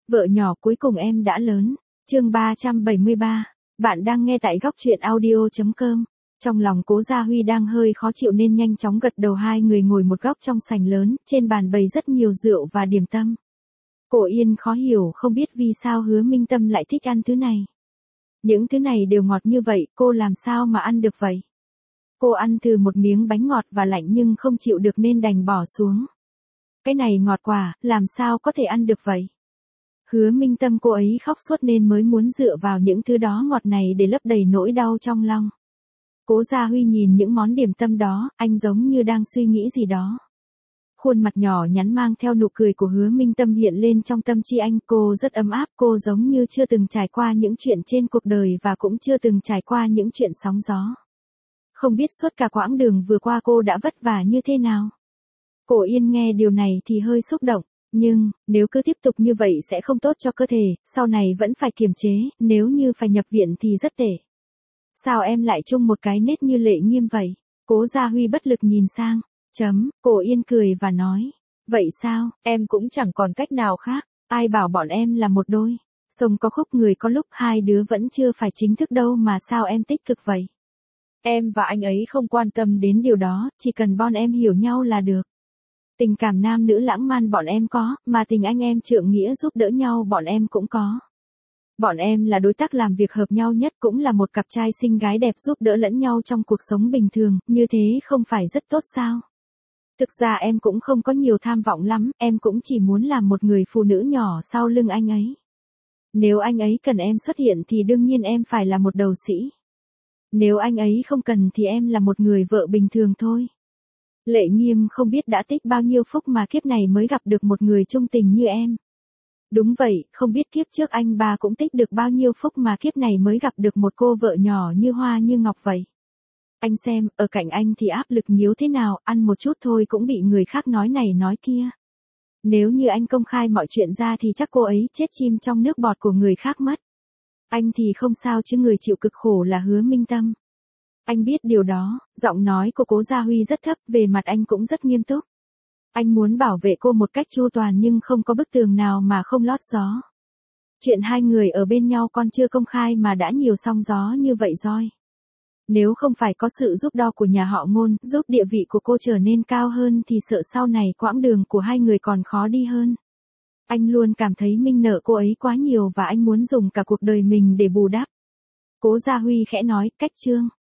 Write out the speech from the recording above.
Vợ nhỏ cuối cùng em đã lớn. Chương 373. Bạn đang nghe tại góc truyện audio.com. Trong lòng Cố Gia Huy đang hơi khó chịu nên nhanh chóng gật đầu. Hai người ngồi một góc trong sảnh lớn, trên bàn bày rất nhiều rượu và điểm tâm. Cổ Yên khó hiểu không biết vì sao Hứa Minh Tâm lại thích ăn thứ này. Những thứ này đều ngọt như vậy, cô làm sao mà ăn được vậy? Cô ăn thử một miếng bánh ngọt và lạnh nhưng không chịu được nên đành bỏ xuống. Cái này ngọt quá, làm sao có thể ăn được vậy? Hứa Minh Tâm cô ấy khóc suốt nên mới muốn dựa vào những thứ đó ngọt này để lấp đầy nỗi đau trong lòng. Cố Gia Huy nhìn những món điểm tâm đó, anh giống như đang suy nghĩ gì đó. Khuôn mặt nhỏ nhắn mang theo nụ cười của Hứa Minh Tâm hiện lên trong tâm trí anh. Cô rất ấm áp, cô giống như chưa từng trải qua những chuyện trên cuộc đời và cũng chưa từng trải qua những chuyện sóng gió. Không biết suốt cả quãng đường vừa qua cô đã vất vả như thế nào. Cổ Yên nghe điều này thì hơi xúc động. Nhưng, nếu cứ tiếp tục như vậy sẽ không tốt cho cơ thể, sau này vẫn phải kiềm chế, nếu như phải nhập viện thì rất tệ. Sao em lại chung một cái nết như Lệ Nghiêm vậy? Cố Gia Huy bất lực nhìn sang. Cổ Yên cười và nói. Vậy sao, em cũng chẳng còn cách nào khác, ai bảo bọn em là một đôi. Sông có khúc người có lúc, hai đứa vẫn chưa phải chính thức đâu mà sao em tích cực vậy? Em và anh ấy không quan tâm đến điều đó, chỉ cần bọn em hiểu nhau là được. Tình cảm nam nữ lãng mạn bọn em có, mà tình anh em trượng nghĩa giúp đỡ nhau bọn em cũng có. Bọn em là đối tác làm việc hợp nhau nhất, cũng là một cặp trai xinh gái đẹp giúp đỡ lẫn nhau trong cuộc sống bình thường, như thế không phải rất tốt sao? Thực ra em cũng không có nhiều tham vọng lắm, em cũng chỉ muốn làm một người phụ nữ nhỏ sau lưng anh ấy. Nếu anh ấy cần em xuất hiện thì đương nhiên em phải là một đầu sĩ. Nếu anh ấy không cần thì em là một người vợ bình thường thôi. Lệ Nghiêm không biết đã tích bao nhiêu phúc mà kiếp này mới gặp được một người trung tình như em. Đúng vậy, không biết kiếp trước anh bà cũng tích được bao nhiêu phúc mà kiếp này mới gặp được một cô vợ nhỏ như hoa như ngọc vậy. Anh xem, ở cạnh anh thì áp lực nhiều thế nào, ăn một chút thôi cũng bị người khác nói này nói kia. Nếu như anh công khai mọi chuyện ra thì chắc cô ấy chết chim trong nước bọt của người khác mất. Anh thì không sao chứ người chịu cực khổ là Hứa Minh Tâm. Anh biết điều đó, giọng nói của Cố Gia Huy rất thấp, về mặt anh cũng rất nghiêm túc. Anh muốn bảo vệ cô một cách chu toàn nhưng không có bức tường nào mà không lót gió. Chuyện hai người ở bên nhau còn chưa công khai mà đã nhiều sóng gió như vậy rồi. Nếu không phải có sự giúp đỡ của nhà họ Ngôn, giúp địa vị của cô trở nên cao hơn thì sợ sau này quãng đường của hai người còn khó đi hơn. Anh luôn cảm thấy mình nợ cô ấy quá nhiều và anh muốn dùng cả cuộc đời mình để bù đắp. Cố Gia Huy khẽ nói, cách Trương.